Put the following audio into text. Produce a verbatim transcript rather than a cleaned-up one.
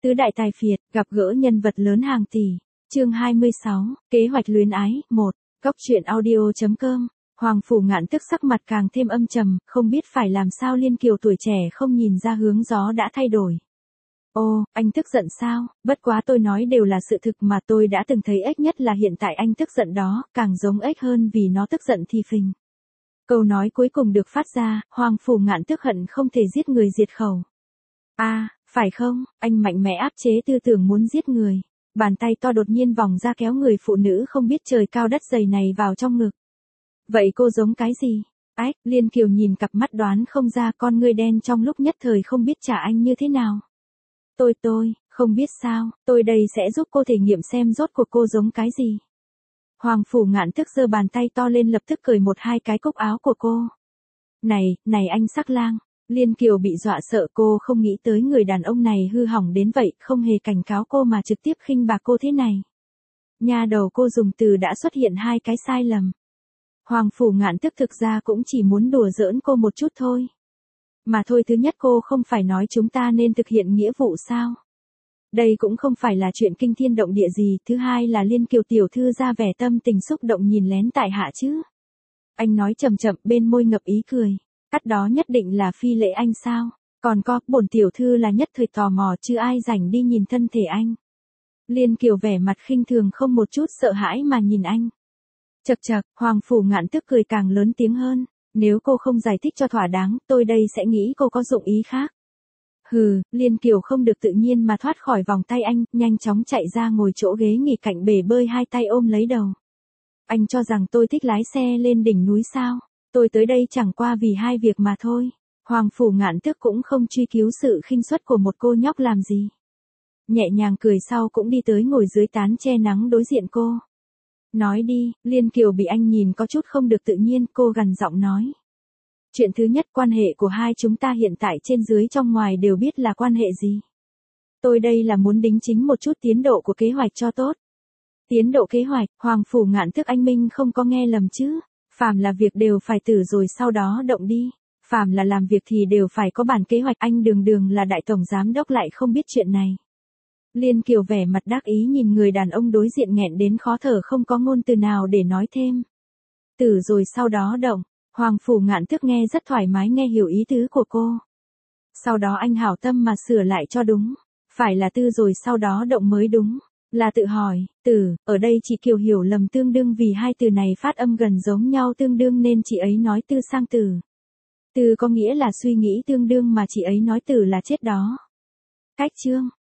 Tứ đại tài phiệt, gặp gỡ nhân vật lớn hàng tỷ. Chương hai mươi sáu, kế hoạch luyến ái, một. Góc truyện audio chấm com. Hoàng Phủ Ngạn tức sắc mặt càng thêm âm trầm, không biết phải làm sao Liên Kiều tuổi trẻ không nhìn ra hướng gió đã thay đổi. Ô, anh tức giận sao? Bất quá tôi nói đều là sự thực mà tôi đã từng thấy ếch nhất là hiện tại anh tức giận đó, càng giống ếch hơn vì nó tức giận thì phình. Câu nói cuối cùng được phát ra, Hoàng Phủ Ngạn tức hận không thể giết người diệt khẩu. A, à, phải không? Anh mạnh mẽ áp chế tư tưởng muốn giết người. Bàn tay to đột nhiên vòng ra kéo người phụ nữ không biết trời cao đất dày này vào trong ngực. Vậy cô giống cái gì? Ách, Liên Kiều nhìn cặp mắt đoán không ra, con ngươi đen trong lúc nhất thời không biết trả anh như thế nào. Tôi tôi, không biết sao, tôi đây sẽ giúp cô thể nghiệm xem rốt cuộc cô giống cái gì. Hoàng Phủ Ngạn tức giơ bàn tay to lên lập tức cởi một hai cái cúc áo của cô. Này, này anh sắc lang. Liên Kiều bị dọa sợ, cô không nghĩ tới người đàn ông này hư hỏng đến vậy, không hề cảnh cáo cô mà trực tiếp khinh bạc cô thế này. Nha đầu cô dùng từ đã xuất hiện hai cái sai lầm. Hoàng Phủ Ngạn tức thực ra cũng chỉ muốn đùa giỡn cô một chút thôi. Mà thôi, thứ nhất cô không phải nói chúng ta nên thực hiện nghĩa vụ sao? Đây cũng không phải là chuyện kinh thiên động địa gì. Thứ hai là Liên Kiều tiểu thư ra vẻ tâm tình xúc động nhìn lén tại hạ chứ. Anh nói chậm chậm, bên môi ngập ý cười. Cắt đó nhất định là phi lễ anh sao? Còn có, bổn tiểu thư là nhất thời tò mò chứ ai rảnh đi nhìn thân thể anh. Liên Kiều vẻ mặt khinh thường không một chút sợ hãi mà nhìn anh. Chậc chậc, Hoàng Phủ Ngạn tức cười càng lớn tiếng hơn. Nếu cô không giải thích cho thỏa đáng, tôi đây sẽ nghĩ cô có dụng ý khác. Hừ, Liên Kiều không được tự nhiên mà thoát khỏi vòng tay anh, nhanh chóng chạy ra ngồi chỗ ghế nghỉ cạnh bể bơi, hai tay ôm lấy đầu. Anh cho rằng tôi thích lái xe lên đỉnh núi sao? Tôi tới đây chẳng qua vì hai việc mà thôi. Hoàng Phủ Ngạn tức cũng không truy cứu sự khinh suất của một cô nhóc làm gì. Nhẹ nhàng cười sau cũng đi tới ngồi dưới tán che nắng đối diện cô. Nói đi, Liên Kiều bị anh nhìn có chút không được tự nhiên, cô gằn giọng nói. Chuyện thứ nhất, quan hệ của hai chúng ta hiện tại trên dưới trong ngoài đều biết là quan hệ gì. Tôi đây là muốn đính chính một chút tiến độ của kế hoạch cho tốt. Tiến độ kế hoạch, Hoàng Phủ Ngạn tức anh Minh không có nghe lầm chứ. Phàm là việc đều phải tử rồi sau đó động đi. Phàm là làm việc thì đều phải có bản kế hoạch, anh Đường Đường là đại tổng giám đốc lại không biết chuyện này. Liên Kiều vẻ mặt đắc ý nhìn người đàn ông đối diện nghẹn đến khó thở không có ngôn từ nào để nói thêm. Tử rồi sau đó động, Hoàng Phủ Ngạn tức nghe rất thoải mái, nghe hiểu ý tứ của cô. Sau đó anh hảo tâm mà sửa lại cho đúng. Phải là tư rồi sau đó động mới đúng. Là tự hỏi, tử, ở đây chị Kiều hiểu lầm tương đương vì hai từ này phát âm gần giống nhau tương đương nên chị ấy nói tư sang tử. Tư có nghĩa là suy nghĩ tương đương mà chị ấy nói tử là chết đó. Cách chương,